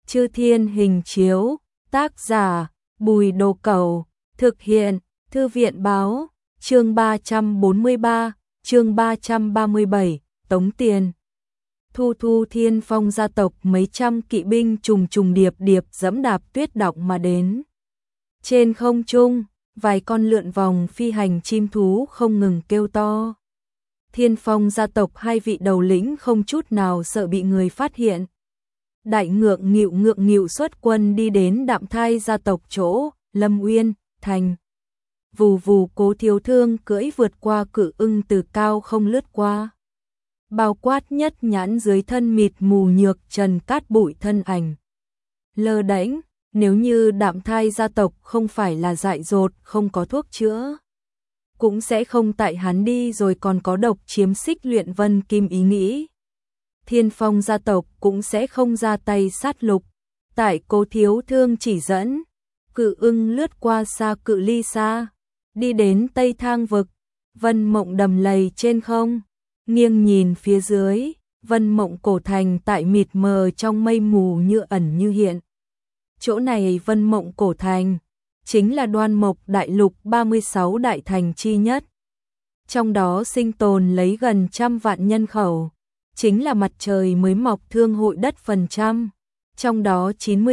Chư Thiên Hình Chiếu, tác giả, Bùi Đồ Cẩu, thực hiện, Thư viện Báo, chương 343, chương 337, tống tiền. Thu Thiên Phong gia tộc mấy trăm kỵ binh trùng trùng điệp điệp dẫm đạp tuyết động mà đến. Trên không trung, vài con lượn vòng phi hành chim thú không ngừng kêu to. Thiên Phong gia tộc hai vị đầu lĩnh không chút nào sợ bị người phát hiện. Đại ngượng nghịu xuất quân đi đến Đạm Thai gia tộc chỗ, Lâm Uyên, thành. Vù vù Cố Thiếu Thương cưỡi vượt qua cự ưng từ cao không lướt qua. Bao quát nhất nhãn dưới thân mịt mù nhược trần cát bụi thân ảnh. Lơ đễnh, nếu như Đạm Thai gia tộc không phải là dại dột không có thuốc chữa. Cũng sẽ không tại hắn đi rồi còn có độc chiếm xích luyện vân kim ý nghĩ. Thiên Phong gia tộc cũng sẽ không ra tay sát lục. Tại Cố Thiếu Thương chỉ dẫn, cự ưng lướt qua xa cự ly xa, đi đến Tây Thang vực, Vân Mộng đầm lầy trên không, nghiêng nhìn phía dưới, Vân Mộng cổ thành tại mịt mờ trong mây mù như ẩn như hiện. Chỗ này Vân Mộng cổ thành chính là Đoan Mộc đại lục 36 đại thành chi nhất. Trong đó sinh tồn lấy gần 100 vạn nhân khẩu, chính là mặt trời mới mọc thương hội đất phần trăm. Trong đó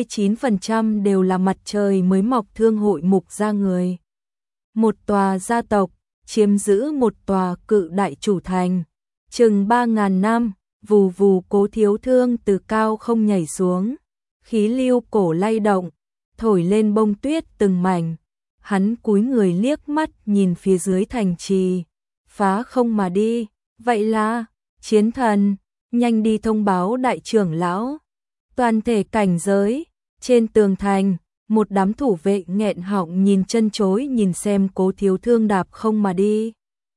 99% đều là mặt trời mới mọc thương hội mục gia người. Một tòa gia tộc, chiếm giữ một tòa cự đại chủ thành. Chừng 3.000 năm, vù vù Cố Thiếu Thương từ cao không nhảy xuống. Khí lưu cổ lay động, thổi lên bông tuyết từng mảnh. Hắn cúi người liếc mắt nhìn phía dưới thành trì. Phá không mà đi, vậy là, chiến thần, nhanh đi thông báo đại trưởng lão. Toàn thể cảnh giới, trên tường thành, một đám thủ vệ nghẹn họng nhìn chân chối nhìn xem Cố Thiếu Thương đạp không mà đi.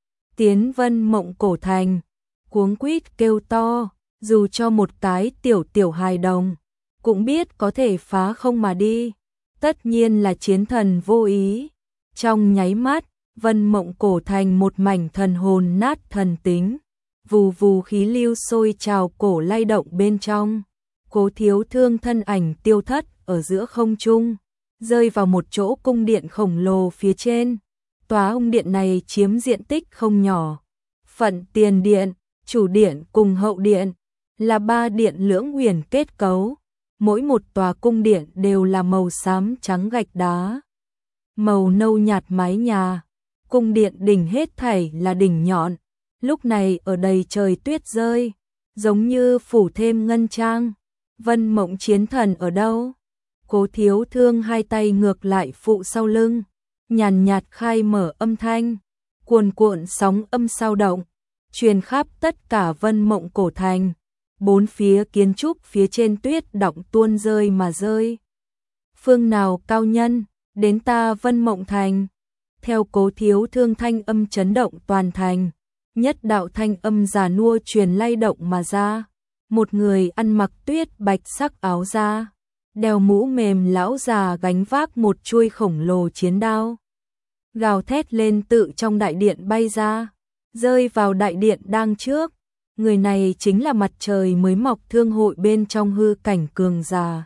Tiến Vân Mộng cổ thành, cuống quýt kêu to, dù cho một cái tiểu hài đồng, cũng biết có thể phá không mà đi. Tất nhiên là chiến thần vô ý. Trong nháy mắt, Vân Mộng cổ thành một mảnh thần hồn nát thần tính. Vù vù khí lưu sôi trào cổ lay động bên trong. Cố Thiếu Thương thân ảnh tiêu thất ở giữa không trung, rơi vào một chỗ cung điện khổng lồ phía trên. Tòa cung điện này chiếm diện tích không nhỏ. Phận tiền điện, chủ điện cùng hậu điện là 3 điện lưỡng huyền kết cấu. Mỗi một tòa cung điện đều là màu xám trắng gạch đá, màu nâu nhạt mái nhà. Cung điện đỉnh hết thảy là đỉnh nhọn. Lúc này ở đầy trời tuyết rơi, giống như phủ thêm ngân trang. Vân Mộng chiến thần ở đâu? Cố Thiếu Thương hai tay ngược lại phụ sau lưng, nhàn nhạt khai mở âm thanh, cuồn cuộn sóng âm sao động, truyền khắp tất cả Vân Mộng cổ thành. Bốn phía kiến trúc phía trên tuyết động tuôn rơi mà rơi. Phương nào cao nhân, đến ta Vân Mộng thành. Theo Cố Thiếu Thương thanh âm chấn động toàn thành, nhất đạo thanh âm già nua truyền lay động mà ra. Một người ăn mặc tuyết bạch sắc áo da, đeo mũ mềm lão già gánh vác một chuôi khổng lồ chiến đao, gào thét lên tự trong đại điện bay ra, rơi vào đại điện đang trước. Người này chính là mặt trời mới mọc thương hội bên trong hư cảnh cường giả.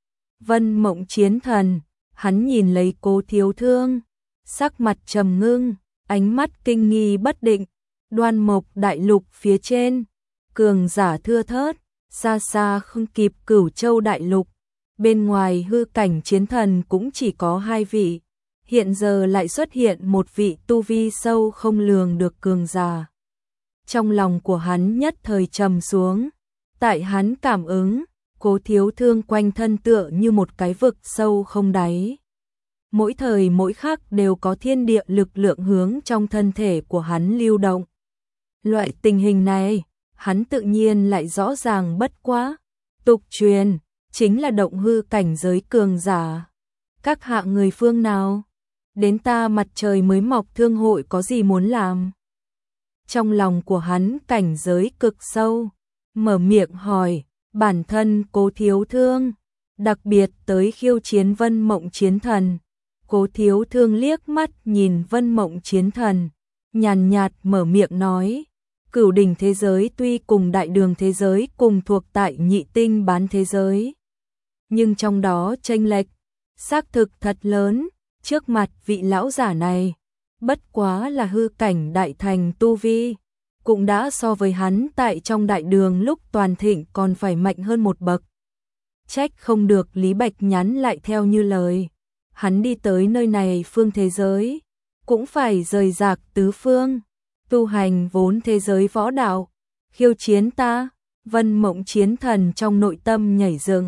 Vân Mộng chiến thần, hắn nhìn lấy Cố Thiếu Thương, sắc mặt trầm ngưng, ánh mắt kinh nghi bất định. Đoan Mộc đại lục phía trên, cường giả thưa thớt, xa xa không kịp Cửu Châu đại lục. Bên ngoài hư cảnh chiến thần cũng chỉ có 2 vị, hiện giờ lại xuất hiện một vị tu vi sâu không lường được cường giả. Trong lòng của hắn nhất thời trầm xuống, tại hắn cảm ứng, Cố Thiếu Thương quanh thân tựa như một cái vực sâu không đáy. Mỗi thời mỗi khắc đều có thiên địa lực lượng hướng trong thân thể của hắn lưu động. Loại tình hình này, hắn tự nhiên lại rõ ràng bất quá. Tục truyền, chính là động hư cảnh giới cường giả. Các hạ người phương nào? Đến ta mặt trời mới mọc thương hội có gì muốn làm? Trong lòng của hắn cảnh giới cực sâu, mở miệng hỏi, bản thân Cố Thiếu Thương, đặc biệt tới khiêu chiến Vân Mộng chiến thần. Cố Thiếu Thương liếc mắt nhìn Vân Mộng chiến thần, nhàn nhạt mở miệng nói, Cửu đỉnh thế giới tuy cùng đại đường thế giới cùng thuộc tại nhị tinh bán thế giới, nhưng trong đó chênh lệch xác thực thật lớn, trước mặt vị lão giả này, bất quá là hư cảnh đại thành tu vi, cũng đã so với hắn tại trong đại đường lúc toàn thịnh còn phải mạnh hơn một bậc. Trách không được Lý Bạch nhắn lại theo như lời, hắn đi tới nơi này phương thế giới, cũng phải rời rạc tứ phương, tu hành vốn thế giới võ đạo, khiêu chiến ta. Vân Mộng Chiến Thần trong nội tâm nhảy dựng,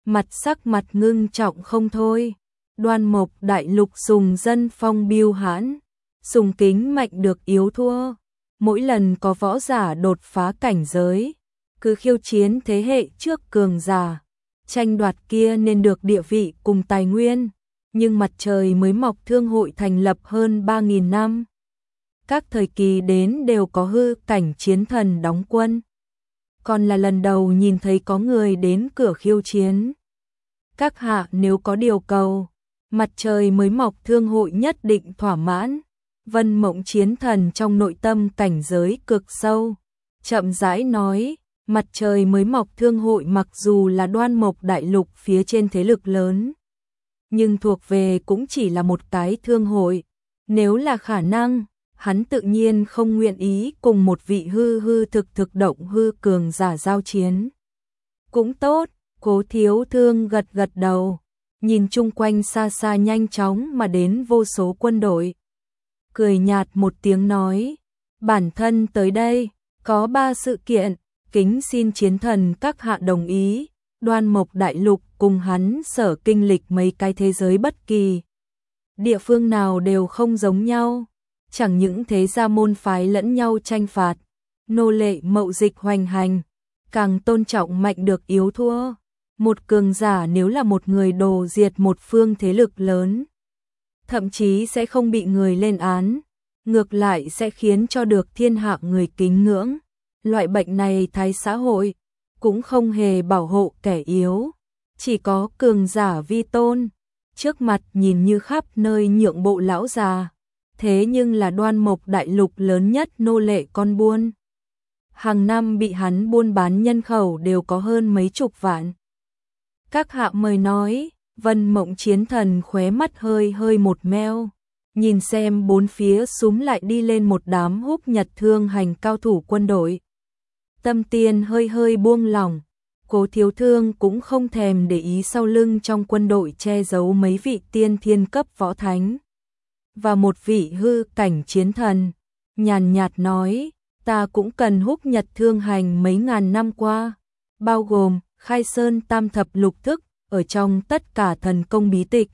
sắc mặt ngưng trọng không thôi. Đoan Mộc đại lục sùng dân phong biêu hãn, sùng kính mạnh được yếu thua. Mỗi lần có võ giả đột phá cảnh giới, cứ khiêu chiến thế hệ trước cường giả, tranh đoạt kia nên được địa vị cùng tài nguyên. Nhưng mặt trời mới mọc thương hội thành lập hơn 3.000 năm. Các thời kỳ đến đều có hư cảnh chiến thần đóng quân. Còn là lần đầu nhìn thấy có người đến cửa khiêu chiến. Các hạ nếu có điều cầu, mặt trời mới mọc thương hội nhất định thỏa mãn. Vân Mộng Chiến Thần trong nội tâm cảnh giới cực sâu, chậm rãi nói, mặt trời mới mọc thương hội mặc dù là Đoan Mộc đại lục phía trên thế lực lớn, nhưng thuộc về cũng chỉ là một cái thương hội. Nếu là khả năng, hắn tự nhiên không nguyện ý cùng một vị hư thực động hư cường giả giao chiến. Cũng tốt, Cố Thiếu Thương gật gật đầu, nhìn chung quanh xa xa nhanh chóng mà đến vô số quân đội. Cười nhạt một tiếng nói, bản thân tới đây, có 3 sự kiện, kính xin chiến thần các hạ đồng ý. Đoan Mộc đại lục cùng hắn sở kinh lịch mấy cái thế giới bất kỳ địa phương nào đều không giống nhau, chẳng những thế gia môn phái lẫn nhau tranh phạt, nô lệ mậu dịch hoành hành, càng tôn trọng mạnh được yếu thua. Một cường giả nếu là một người đồ diệt một phương thế lực lớn, thậm chí sẽ không bị người lên án, ngược lại sẽ khiến cho được thiên hạ người kính ngưỡng. Loại bệnh này thái xã hội cũng không hề bảo hộ kẻ yếu, chỉ có cường giả vi tôn. Trước mặt nhìn như khắp nơi nhượng bộ lão già, thế nhưng là Đoan Mộc đại lục lớn nhất nô lệ con buôn. Hàng năm bị hắn buôn bán nhân khẩu đều có hơn mấy chục vạn. Các hạ mời nói. Vân Mộng Chiến Thần khóe mắt hơi một meo, nhìn xem bốn phía súm lại đi lên một đám Húc Nhật Thương hành cao thủ quân đội. Tâm tiên hơi buông lỏng, Cố Thiếu Thương cũng không thèm để ý sau lưng trong quân đội che giấu mấy vị tiên thiên cấp võ thánh và một vị hư cảnh chiến thần, nhàn nhạt nói, ta cũng cần Húc Nhật Thương hành mấy ngàn năm qua, bao gồm Khai Sơn Tam Thập Lục Thức ở trong tất cả thần công bí tịch.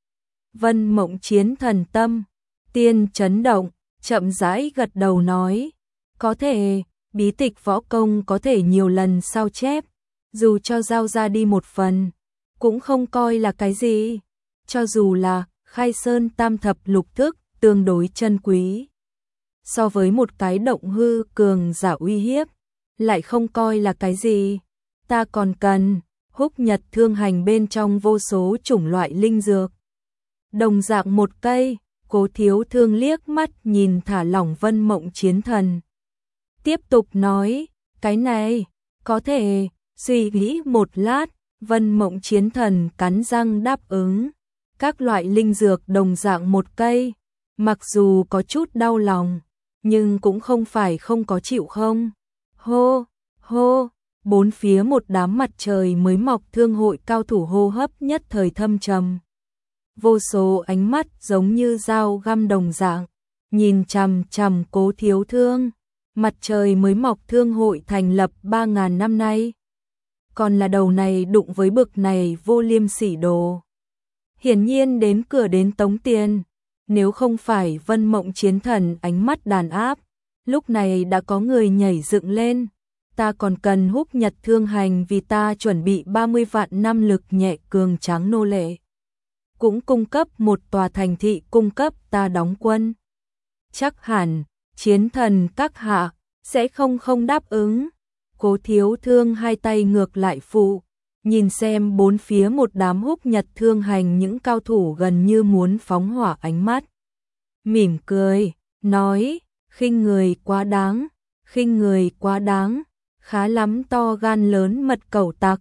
Vân Mộng Chiến Thần tâm tiên chấn động, chậm rãi gật đầu nói, có thể, bí tịch võ công có thể nhiều lần sao chép, dù cho giao ra đi một phần, cũng không coi là cái gì. Cho dù là Khai Sơn Tam Thập Lục Thức tương đối chân quý, so với một cái động hư cường giả uy hiếp, lại không coi là cái gì. Ta còn cần Húc Nhật Thương hành bên trong vô số chủng loại linh dược. Đồng dạng một cây, Cố Thiếu Thương liếc mắt nhìn thả lỏng Vân Mộng Chiến Thần. Tiếp tục nói, cái này, có thể, suy nghĩ một lát, Vân Mộng Chiến Thần cắn răng đáp ứng. Các loại linh dược đồng dạng một cây, mặc dù có chút đau lòng, nhưng cũng không phải không có chịu không. Hô, hô. Bốn phía một đám mặt trời mới mọc thương hội cao thủ hô hấp nhất thời thâm trầm. Vô số ánh mắt giống như dao găm đồng dạng, nhìn chằm chằm Cố Thiếu Thương. Mặt trời mới mọc thương hội thành lập 3.000 năm nay, còn là đầu này đụng với bực này vô liêm sỉ đồ. Hiển nhiên đến cửa đến tống tiền, nếu không phải Vân Mộng Chiến Thần ánh mắt đàn áp, lúc này đã có người nhảy dựng lên. Ta còn cần Húc Nhật Thương hành vì ta chuẩn bị 30 vạn năm lực nhẹ cường tráng nô lệ. Cũng cung cấp một tòa thành thị cung cấp ta đóng quân. Chắc hẳn, chiến thần các hạ, sẽ không đáp ứng. Cố Thiếu Thương hai tay ngược lại phụ, nhìn xem bốn phía một đám Húc Nhật Thương hành những cao thủ gần như muốn phóng hỏa ánh mắt. Mỉm cười, nói, khinh người quá đáng, khinh người quá đáng. Khá lắm to gan lớn mật cẩu tặc.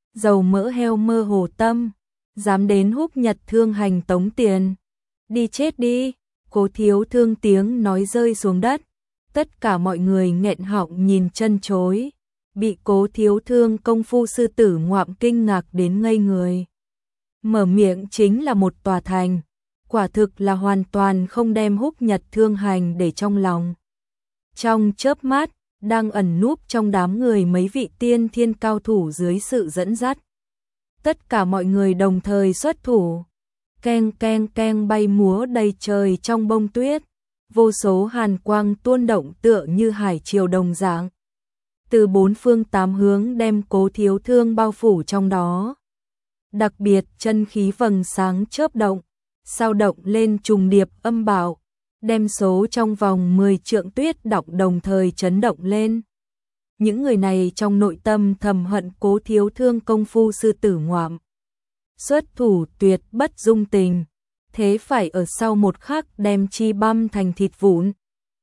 dầu mỡ heo mơ hồ tâm, dám đến húc nhật thương hành tống tiền. Đi chết đi, Cố Thiếu Thương tiếng nói rơi xuống đất. Tất cả mọi người nghẹn họng nhìn chân chối, bị Cố Thiếu Thương công phu sư tử ngoạm kinh ngạc đến ngây người. Mở miệng chính là một tòa thành, quả thực là hoàn toàn không đem húc nhật thương hành để trong lòng. Trong chớp mắt, đang ẩn núp trong đám người mấy vị tiên thiên cao thủ dưới sự dẫn dắt. Tất cả mọi người đồng thời xuất thủ, keng keng keng bay múa đầy trời trong bông tuyết, vô số hàn quang tuôn động tựa như hải triều đồng dạng. Từ bốn phương tám hướng đem Cố Thiếu Thương bao phủ trong đó. Đặc biệt chân khí vầng sáng chớp động, sao động lên trùng điệp âm bạo, đem số trong vòng 10 trượng tuyết đọng đồng thời chấn động lên. Những người này trong nội tâm thầm hận Cố Thiếu Thương công phu sư tử ngoạm. Xuất thủ tuyệt bất dung tình, thế phải ở sau một khắc đem chi băm thành thịt vụn.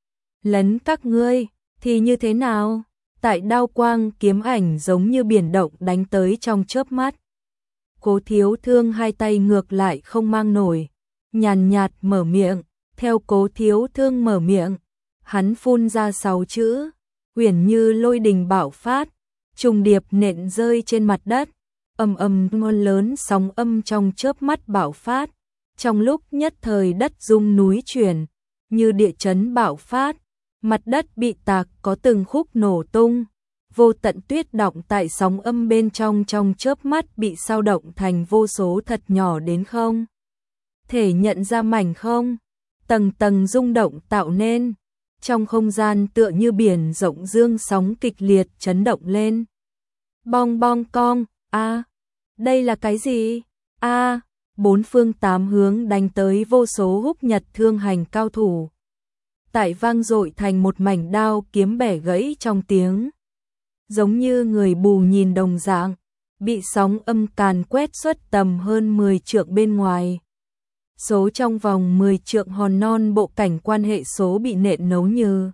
Lấn các ngươi, thì như thế nào? Tại đao quang kiếm ảnh giống như biển động đánh tới trong chớp mắt. Cố Thiếu Thương hai tay ngược lại không mang nổi, nhàn nhạt mở miệng, theo Cố Thiếu Thương mở miệng, hắn phun ra 6 chữ, uyển như lôi đình bạo phát, trùng điệp nện rơi trên mặt đất, ầm ầm ngôn lớn sóng âm trong chớp mắt bạo phát, trong lúc nhất thời đất rung núi chuyển, như địa chấn bạo phát, mặt đất bị tạc có từng khúc nổ tung. Vô tận tuyết đọng tại sóng âm bên trong chớp mắt bị sao động thành vô số thật nhỏ đến không thể nhận ra mảnh không, tầng tầng rung động tạo nên, trong không gian tựa như biển rộng dương sóng kịch liệt chấn động lên. Bong bong cong, đây là cái gì? Bốn phương tám hướng đánh tới vô số húc nhật thương hành cao thủ. Tại vang dội thành một mảnh đao kiếm bẻ gãy trong tiếng. Giống như người bù nhìn đồng dạng, bị sóng âm càn quét xuất tầm hơn 10 trượng bên ngoài. Số trong vòng 10 trượng hòn non bộ cảnh quan hệ số bị nện nấu như.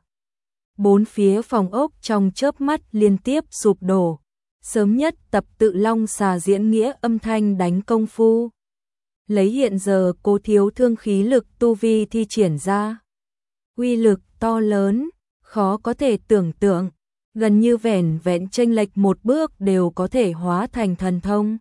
Bốn phía phòng ốc trong chớp mắt liên tiếp sụp đổ. Sớm nhất tập tự long xà diễn nghĩa âm thanh đánh công phu. Lấy hiện giờ Cố Thiếu Thương khí lực tu vi thi triển ra. Uy lực to lớn, khó có thể tưởng tượng. Gần như vẻn vẹn chênh lệch một bước đều có thể hóa thành thần thông.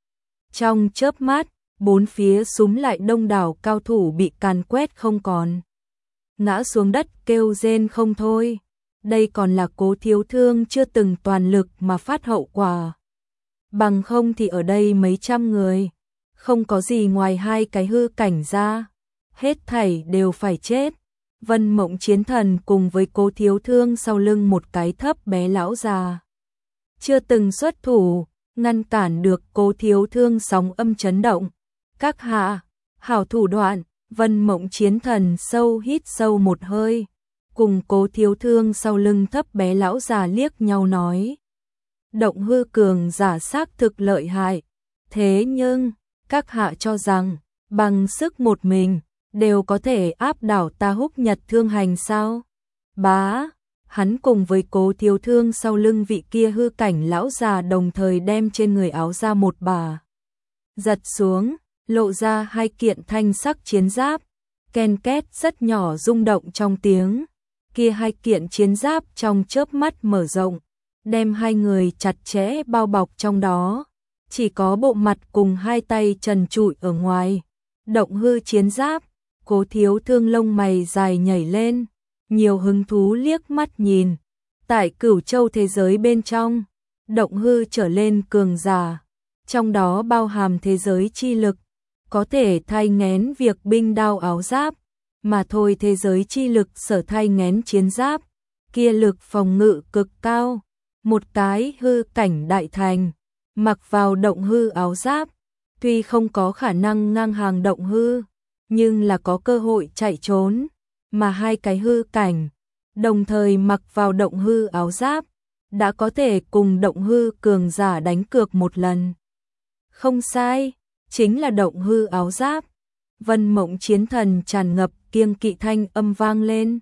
Trong chớp mắt, bốn phía súm lại đông đảo cao thủ bị càn quét không còn. Ngã xuống đất kêu rên không thôi. Đây còn là Cố Thiếu Thương chưa từng toàn lực mà phát hậu quả. Bằng không thì ở đây mấy trăm người, không có gì ngoài hai cái hư cảnh ra. Hết thảy đều phải chết. Vân Mộng Chiến Thần cùng với Cố Thiếu Thương sau lưng một cái thấp bé lão già. Chưa từng xuất thủ, ngăn cản được Cố Thiếu Thương sóng âm chấn động. Các hạ, hảo thủ đoạn, Vân Mộng Chiến Thần sâu hít sâu một hơi. Cùng Cố Thiếu Thương sau lưng thấp bé lão già liếc nhau nói. Động hư cường giả xác thực lợi hại. Thế nhưng, các hạ cho rằng, bằng sức một mình, đều có thể áp đảo ta húc nhật thương hành sao? Bá, hắn cùng với Cố Thiếu Thương sau lưng vị kia hư cảnh lão già đồng thời đem trên người áo ra một bà. Giật xuống, lộ ra hai kiện thanh sắc chiến giáp, ken két rất nhỏ rung động trong tiếng. Kia hai kiện chiến giáp trong chớp mắt mở rộng, đem hai người chặt chẽ bao bọc trong đó. Chỉ có bộ mặt cùng hai tay trần trụi ở ngoài. Động hư chiến giáp. Cố Thiếu Thương lông mày dài nhảy lên, nhiều hứng thú liếc mắt nhìn. Tại Cửu Châu thế giới bên trong, động hư trở lên cường giả, trong đó bao hàm thế giới chi lực, có thể thay nghén việc binh đao áo giáp, mà thôi thế giới chi lực sở thay nghén chiến giáp, kia lực phòng ngự cực cao. Một cái hư cảnh đại thành, mặc vào động hư áo giáp, tuy không có khả năng ngang hàng động hư, nhưng là có cơ hội chạy trốn, mà hai cái hư cảnh, đồng thời mặc vào động hư áo giáp, đã có thể cùng động hư cường giả đánh cược một lần. Không sai, chính là động hư áo giáp. Vân Mộng Chiến Thần tràn ngập kiêng kỵ thanh âm vang lên.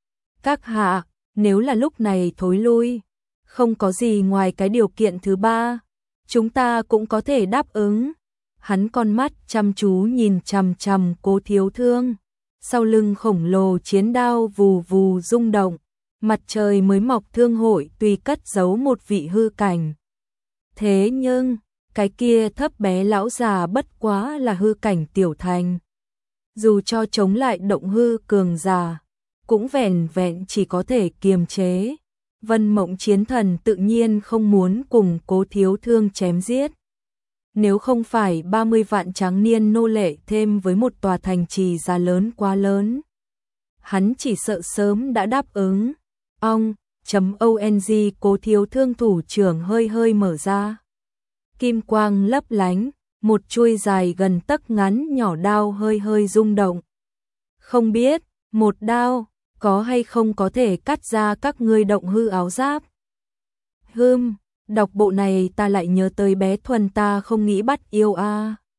Các hạ, nếu là lúc này thối lui, không có gì ngoài cái điều kiện thứ ba, chúng ta cũng có thể đáp ứng. Hắn con mắt chăm chú nhìn chằm chằm Cố Thiếu Thương, sau lưng khổng lồ chiến đao vù vù rung động, mặt trời mới mọc thương hội tuy cất giấu một vị hư cảnh. Thế nhưng, cái kia thấp bé lão già bất quá là hư cảnh tiểu thành. Dù cho chống lại động hư cường giả, cũng vẻn vẹn chỉ có thể kiềm chế. Vân Mộng Chiến Thần tự nhiên không muốn cùng Cố Thiếu Thương chém giết. Nếu không phải 30 vạn tráng niên nô lệ thêm với một tòa thành trì giá lớn quá lớn, hắn chỉ sợ sớm đã đáp ứng. Ong, .ong Cố Thiếu Thương thủ trưởng hơi hơi mở ra. Kim quang lấp lánh, một chuôi dài gần tấc ngắn nhỏ đao hơi hơi rung động. Không biết, một đao, có hay không có thể cắt ra các ngươi động hư áo giáp. Đọc bộ này ta lại nhớ tới bé Thuần ta không nghĩ bắt yêu a.